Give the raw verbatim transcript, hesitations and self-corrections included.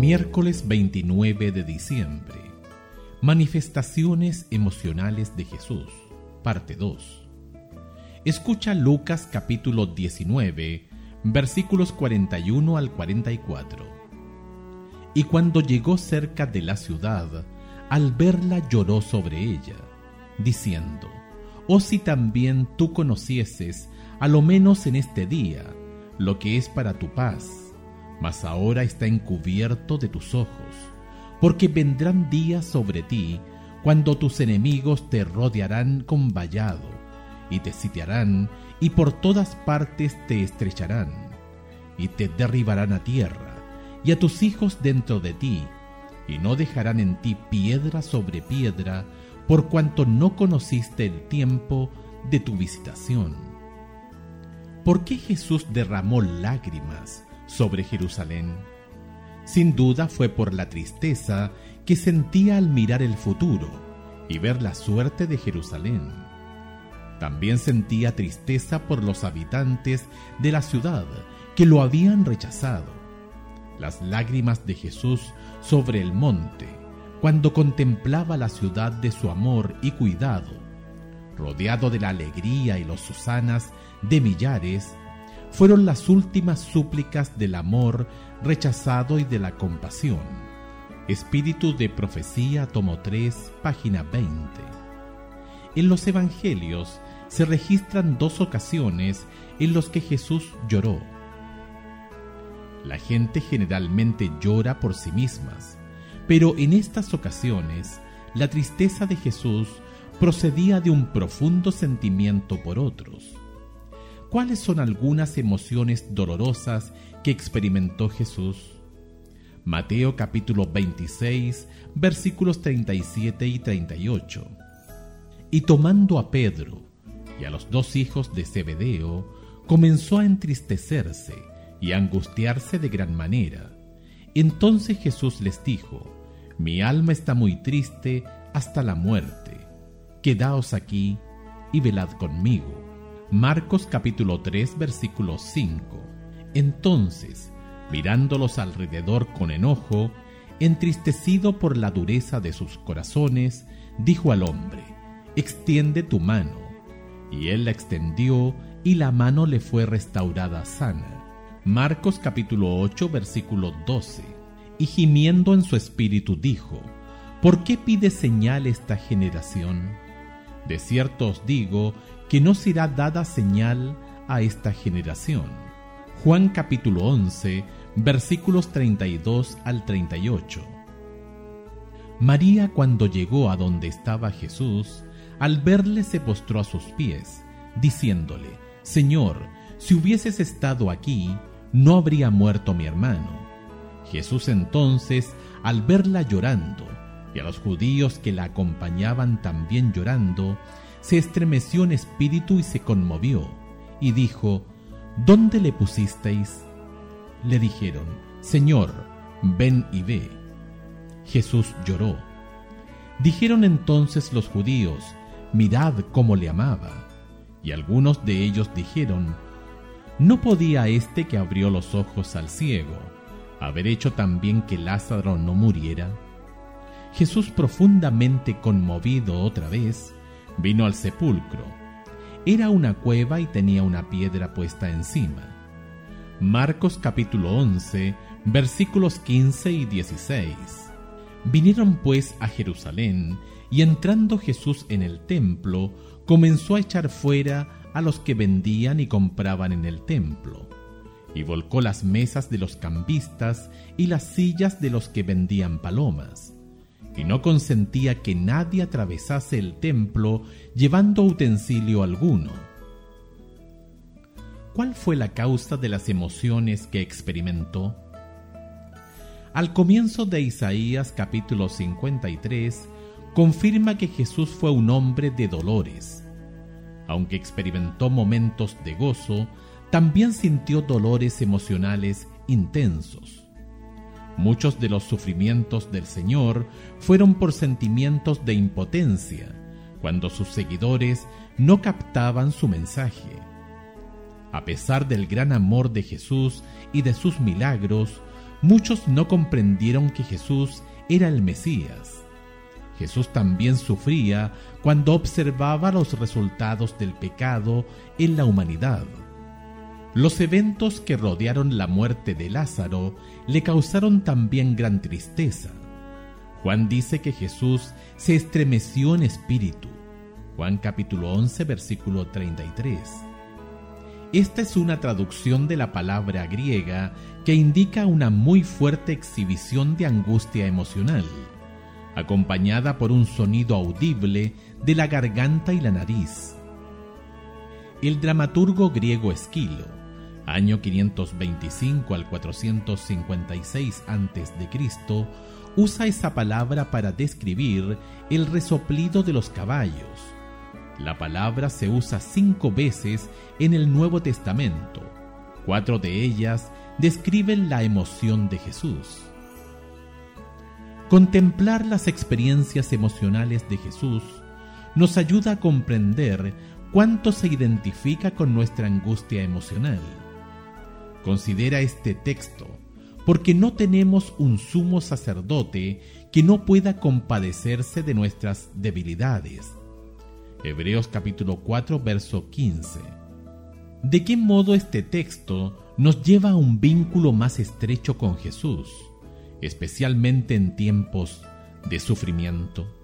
Miércoles veintinueve de diciembre. Manifestaciones emocionales de Jesús, parte dos. Escucha Lucas capítulo diecinueve, versículos cuarenta y uno al cuarenta y cuatro. Y cuando llegó cerca de la ciudad, al verla lloró sobre ella, diciendo: Oh, si también tú conocieses, a lo menos en este día, lo que es para tu paz, mas ahora está encubierto de tus ojos, porque vendrán días sobre ti, cuando tus enemigos te rodearán con vallado, y te sitiarán, y por todas partes te estrecharán, y te derribarán a tierra, y a tus hijos dentro de ti, y no dejarán en ti piedra sobre piedra, por cuanto no conociste el tiempo de tu visitación. ¿Por qué Jesús derramó lágrimas sobre Jerusalén? Sin duda fue por la tristeza que sentía al mirar el futuro y ver la suerte de Jerusalén. También sentía tristeza por los habitantes de la ciudad que lo habían rechazado. Las lágrimas de Jesús sobre el monte, cuando contemplaba la ciudad de su amor y cuidado, rodeado de la alegría y los hosanas de millares, fueron las últimas súplicas del amor rechazado y de la compasión. Espíritu de Profecía, tomo tres, página veinte. En los evangelios se registran dos ocasiones en las que Jesús lloró. La gente generalmente llora por sí mismas, pero en estas ocasiones la tristeza de Jesús procedía de un profundo sentimiento por otros. ¿Cuáles son algunas emociones dolorosas que experimentó Jesús? Mateo capítulo veintiséis, versículos treinta y siete y treinta y ocho. Y tomando a Pedro y a los dos hijos de Zebedeo, comenzó a entristecerse y a angustiarse de gran manera. Entonces Jesús les dijo: Mi alma está muy triste hasta la muerte. Quedaos aquí y velad conmigo. Marcos capítulo tres, versículo cinco. Entonces, mirándolos alrededor con enojo, entristecido por la dureza de sus corazones, dijo al hombre: Extiende tu mano. Y él la extendió, y la mano le fue restaurada sana. Marcos capítulo ocho, versículo doce. Y gimiendo en su espíritu dijo: ¿Por qué pide señal esta generación? De cierto os digo que no será dada señal a esta generación. Juan capítulo once, versículos treinta y dos al treinta y ocho. María, cuando llegó a donde estaba Jesús, al verle se postró a sus pies, diciéndole: Señor, si hubieses estado aquí, no habría muerto mi hermano. Jesús entonces, al verla llorando, y a los judíos que la acompañaban también llorando, se estremeció en espíritu y se conmovió, y dijo: ¿Dónde le pusisteis? Le dijeron: Señor, ven y ve. Jesús lloró. Dijeron entonces los judíos: Mirad cómo le amaba. Y algunos de ellos dijeron: ¿No podía este que abrió los ojos al ciego haber hecho también que Lázaro no muriera? Jesús, profundamente conmovido otra vez, vino al sepulcro. Era una cueva y tenía una piedra puesta encima. Marcos capítulo once, versículos quince y dieciséis. Vinieron pues a Jerusalén, y entrando Jesús en el templo, comenzó a echar fuera a los que vendían y compraban en el templo, y volcó las mesas de los cambistas y las sillas de los que vendían palomas, y no consentía que nadie atravesase el templo llevando utensilio alguno. ¿Cuál fue la causa de las emociones que experimentó? Al comienzo de Isaías capítulo cincuenta y tres, confirma que Jesús fue un hombre de dolores. Aunque experimentó momentos de gozo, también sintió dolores emocionales intensos. Muchos de los sufrimientos del Señor fueron por sentimientos de impotencia, cuando sus seguidores no captaban su mensaje. A pesar del gran amor de Jesús y de sus milagros, muchos no comprendieron que Jesús era el Mesías. Jesús también sufría cuando observaba los resultados del pecado en la humanidad. Los eventos que rodearon la muerte de Lázaro le causaron también gran tristeza. Juan dice que Jesús se estremeció en espíritu. Juan capítulo once, versículo treinta y tres. Esta es una traducción de la palabra griega que indica una muy fuerte exhibición de angustia emocional, acompañada por un sonido audible de la garganta y la nariz. El dramaturgo griego Esquilo, año quinientos veinticinco al cuatrocientos cincuenta y seis antes de Cristo, usa esa palabra para describir el resoplido de los caballos. La palabra se usa cinco veces en el Nuevo Testamento. Cuatro de ellas describen la emoción de Jesús. Contemplar las experiencias emocionales de Jesús nos ayuda a comprender cuánto se identifica con nuestra angustia emocional. Considera este texto, porque no tenemos un sumo sacerdote que no pueda compadecerse de nuestras debilidades. Hebreos capítulo cuatro, verso quince. ¿De qué modo este texto nos lleva a un vínculo más estrecho con Jesús, especialmente en tiempos de sufrimiento?